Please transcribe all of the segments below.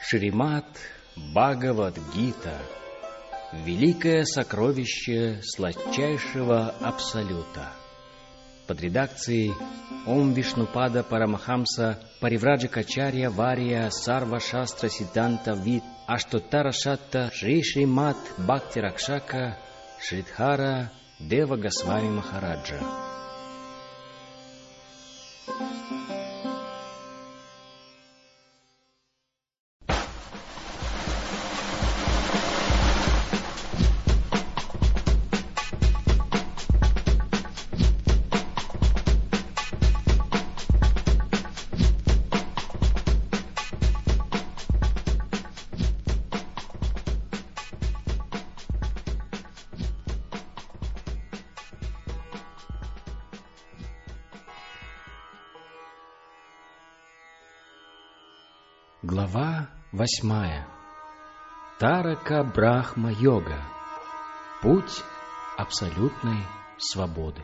Шримад Бхагавад-гита — великое сокровище сладчайшего Абсолюта. Под редакцией Ом Вишнупада Парамахамса Паривраджакачарья Вария Сарва Шастра Сиддханта Вид Аштотара Шатта Шри Шримад Бхакти Ракшака Шридхара Дева Госвами Махараджа. Глава 8. Тарака Брахма Йога. Путь абсолютной свободы.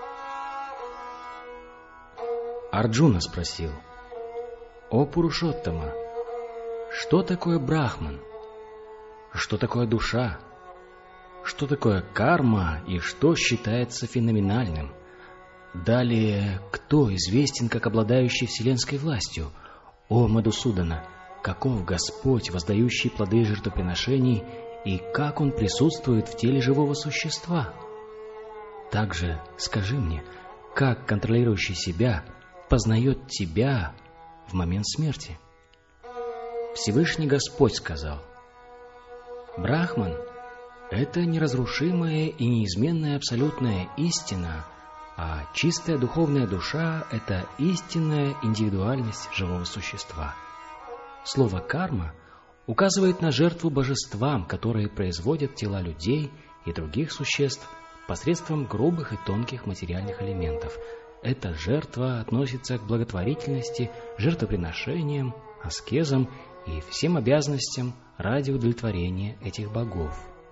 Арджуна спросил: «О Пурушоттама, что такое Брахман? Что такое душа? Что такое карма и что считается феноменальным? Далее, кто известен как обладающий вселенской властью? О Мадусудана, каков Господь, воздающий плоды жертвоприношений, и как Он присутствует в теле живого существа? Также скажи мне, как контролирующий себя познает тебя в момент смерти?» Всевышний Господь сказал: «Брахман — это неразрушимая и неизменная абсолютная истина, а чистая духовная душа — это истинная индивидуальность живого существа». Слово «карма» указывает на жертву божествам, которые производят тела людей и других существ посредством грубых и тонких материальных элементов. Эта жертва относится к благотворительности, жертвоприношениям, аскезам и всем обязанностям ради удовлетворения этих богов.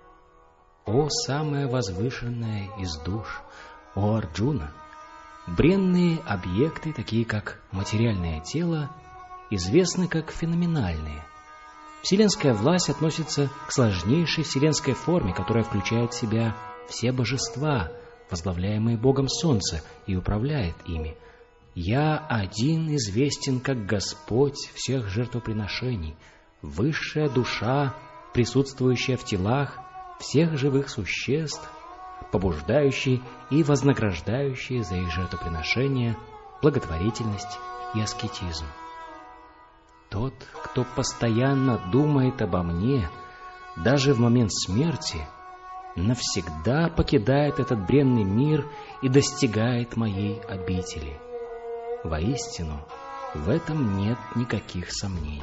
О самое возвышенное из душ! О Арджуна! Бренные объекты, такие как материальное тело, известны как феноменальные. Вселенская власть относится к сложнейшей вселенской форме, которая включает в себя все божества, возглавляемые Богом Солнца, и управляет ими. «Я один известен как Господь всех жертвоприношений, высшая душа, присутствующая в телах всех живых существ, побуждающий и вознаграждающий за их жертвоприношения, благотворительность и аскетизм. Тот, кто постоянно думает обо мне, даже в момент смерти, навсегда покидает этот бренный мир и достигает моей обители. Воистину, в этом нет никаких сомнений».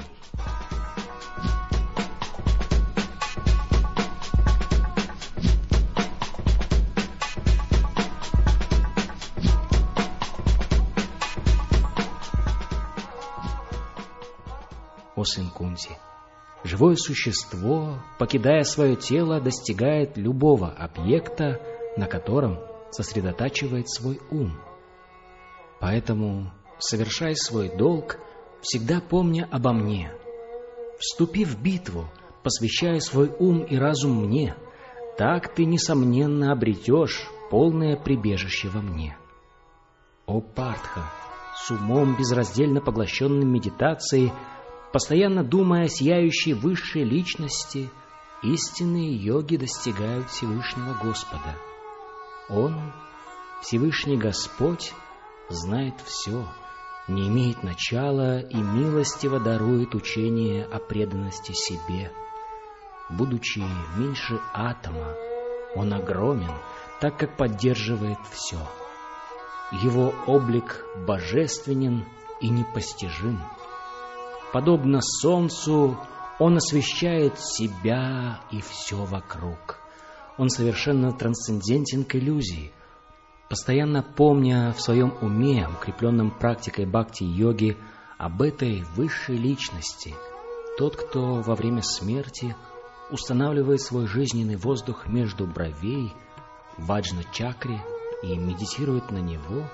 О сын Кунти, живое существо, покидая свое тело, достигает любого объекта, на котором сосредотачивает свой ум. Поэтому, совершай свой долг, всегда помня обо мне. Вступи в битву, посвящая свой ум и разум мне. Так ты, несомненно, обретешь полное прибежище во мне. О Партха, с умом безраздельно поглощенным медитацией, постоянно думая о сияющей высшей личности, истинные йоги достигают Всевышнего Господа. Он, Всевышний Господь, знает все, не имеет начала и милостиво дарует учение о преданности себе. Будучи меньше атома, Он огромен, так как поддерживает все. Его облик божественен и непостижим. Подобно солнцу, Он освещает себя и все вокруг. Он совершенно трансцендентен к иллюзии. Постоянно помня в своем уме, укрепленном практикой бхакти-йоги, об этой высшей личности, тот, кто во время смерти устанавливает свой жизненный воздух между бровей, в ваджна-чакре и медитирует на него,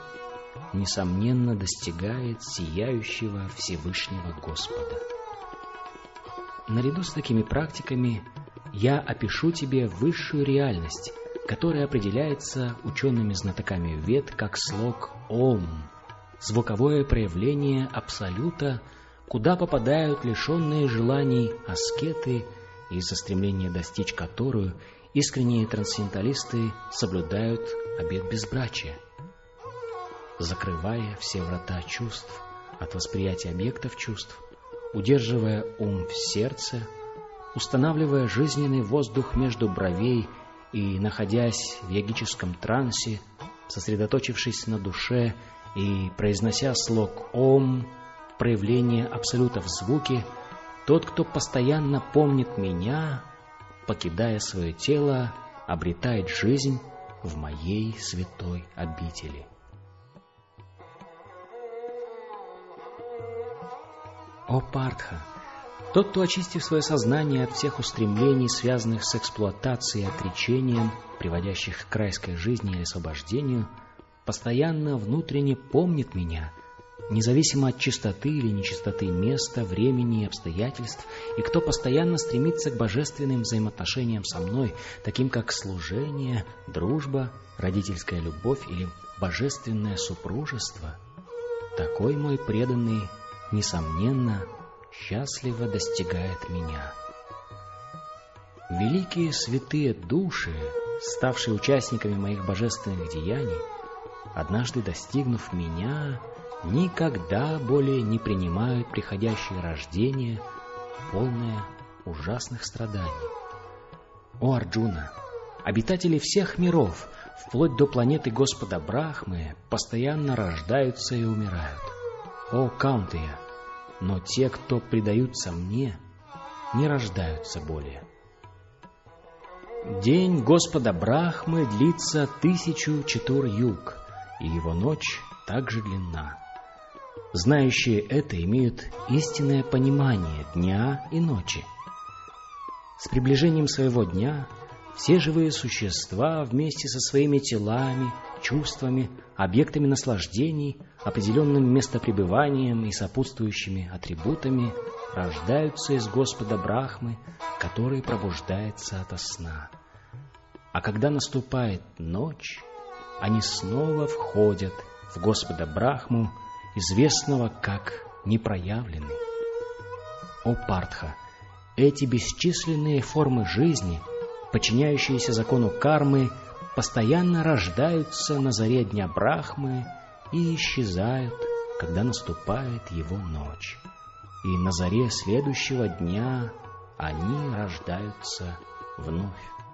несомненно достигает сияющего Всевышнего Господа. наряду с такими практиками я опишу тебе высшую реальность, которая определяется учеными-знатоками вед как слог «Ом», звуковое проявление Абсолюта, куда попадают лишенные желаний аскеты, из-за стремления достичь которую искренние трансценденталисты соблюдают обет безбрачия. Закрывая все врата чувств от восприятия объектов чувств, удерживая ум в сердце, устанавливая жизненный воздух между бровей и, находясь в йогическом трансе, сосредоточившись на душе и произнося слог «Ом», проявление Абсолюта в звуке, тот, кто постоянно помнит меня, покидая свое тело, обретает жизнь в моей святой обители. О Партха! Тот, кто, очистив свое сознание от всех устремлений, связанных с эксплуатацией и отречением, приводящих к райской жизни или освобождению, постоянно внутренне помнит меня, независимо от чистоты или нечистоты места, времени и обстоятельств, и кто постоянно стремится к божественным взаимоотношениям со мной, таким как служение, дружба, родительская любовь или божественное супружество, такой мой преданный, несомненно, счастливо достигает меня. Великие святые души, ставшие участниками моих божественных деяний, однажды достигнув меня, никогда более не принимают приходящее рождение, полное ужасных страданий. О Арджуна! Обитатели всех миров, вплоть до планеты Господа Брахмы, постоянно рождаются и умирают. О Каунтия! Но те, кто предаются мне, не рождаются более. День Господа Брахмы длится 1000 чатур-юг, и его ночь также длинна. Знающие это имеют истинное понимание дня и ночи. С приближением своего дня все живые существа вместе со своими телами, чувствами, объектами наслаждений, определенным местопребыванием и сопутствующими атрибутами рождаются из Господа Брахмы, который пробуждается ото сна. А когда наступает ночь, они снова входят в Господа Брахму, известного как непроявленный. О Партха! Эти бесчисленные формы жизни, подчиняющиеся закону кармы, постоянно рождаются на заре дня Брахмы и исчезают, когда наступает его ночь. И на заре следующего дня они рождаются вновь.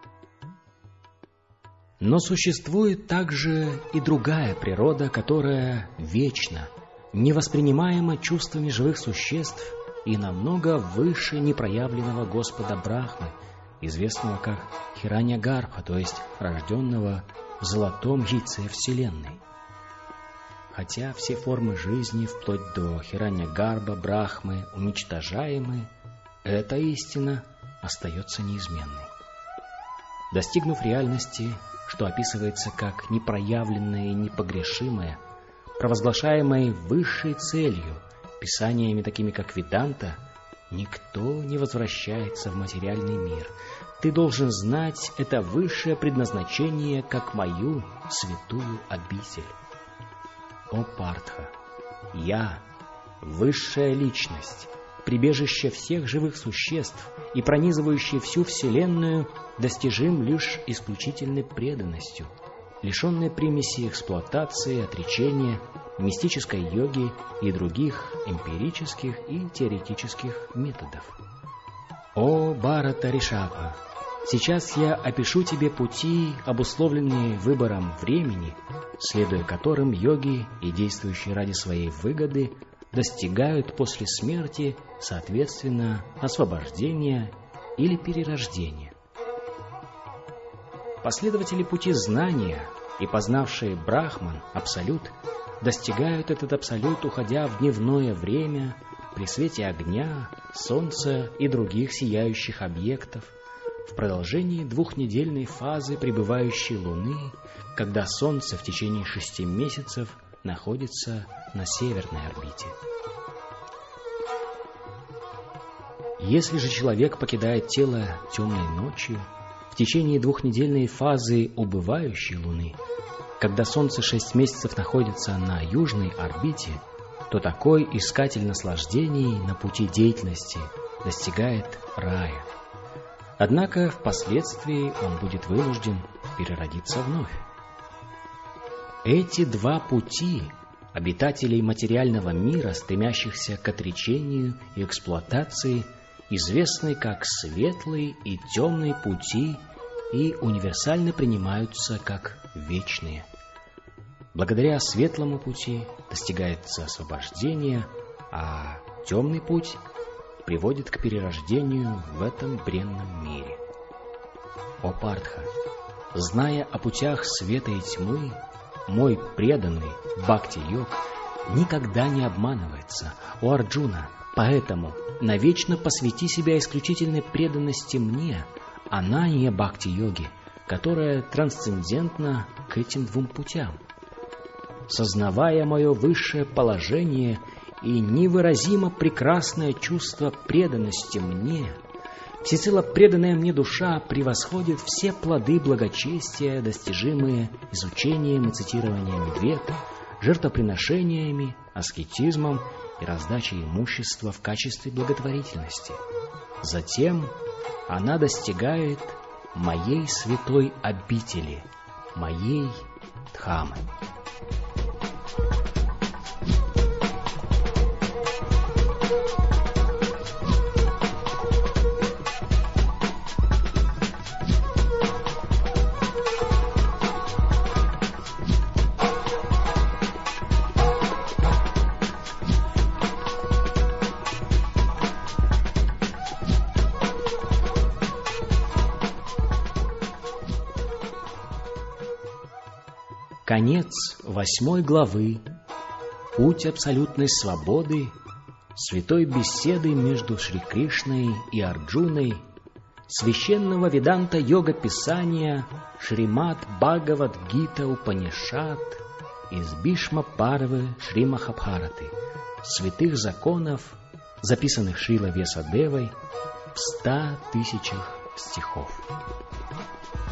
Но существует также и другая природа, которая вечна, невоспринимаема чувствами живых существ и намного выше непроявленного Господа Брахмы, известного как Хираньягарбха, то есть рожденного в золотом яйце Вселенной. Хотя все формы жизни, вплоть до Хираньягарбха, Брахмы, уничтожаемы, эта истина остается неизменной. Достигнув реальности, что описывается как непроявленное и непогрешимое, провозглашаемое высшей целью, писаниями такими как Веданта, никто не возвращается в материальный мир. Ты должен знать это высшее предназначение как мою святую обитель. О Партха! Я, высшая личность, прибежище всех живых существ и пронизывающий всю Вселенную, достижим лишь исключительной преданностью, лишенной примеси эксплуатации, отречения, мистической йоги и других эмпирических и теоретических методов. О Бхарата Ришабха! Сейчас я опишу тебе пути, обусловленные выбором времени, следуя которым йоги и действующие ради своей выгоды достигают после смерти, соответственно, освобождения или перерождения. Последователи пути знания и познавшие Брахман, Абсолют, достигают этот Абсолют, уходя в дневное время, при свете огня, солнца и других сияющих объектов, в продолжении двухнедельной фазы пребывающей Луны, когда Солнце в течение 6 месяцев находится на северной орбите. Если же человек покидает тело темной ночью, в течение двухнедельной фазы убывающей Луны, когда Солнце 6 месяцев находится на южной орбите, то такой искатель наслаждений на пути деятельности достигает рая. Однако впоследствии он будет вынужден переродиться вновь. Эти два пути обитателей материального мира, стремящихся к отречению и эксплуатации, известны как светлые и темные пути и универсально принимаются как вечные. Благодаря светлому пути достигается освобождение, а темный путь приводит к перерождению в этом бренном мире. О Партха, зная о путях света и тьмы, мой преданный Бхакти-йог никогда не обманывается. О Арджуна, поэтому навечно посвяти себя исключительной преданности мне, Ананья Бхакти-йоги, которая трансцендентна к этим двум путям. Сознавая мое высшее положение и невыразимо прекрасное чувство преданности мне, всецело преданная мне душа превосходит все плоды благочестия, достижимые изучением и цитированием вед, жертвоприношениями, аскетизмом и раздачей имущества в качестве благотворительности. Затем она достигает моей святой обители, моей Дхамы. Конец 8 главы. Путь абсолютной свободы, святой беседы между Шри Кришной и Арджуной, священного веданта йога писания Шримад Бхагавад Гита Упанишад из Бишма Парвы Шри Махабхараты, святых законов, записанных Шрила Весадевой в 100 000 стихов.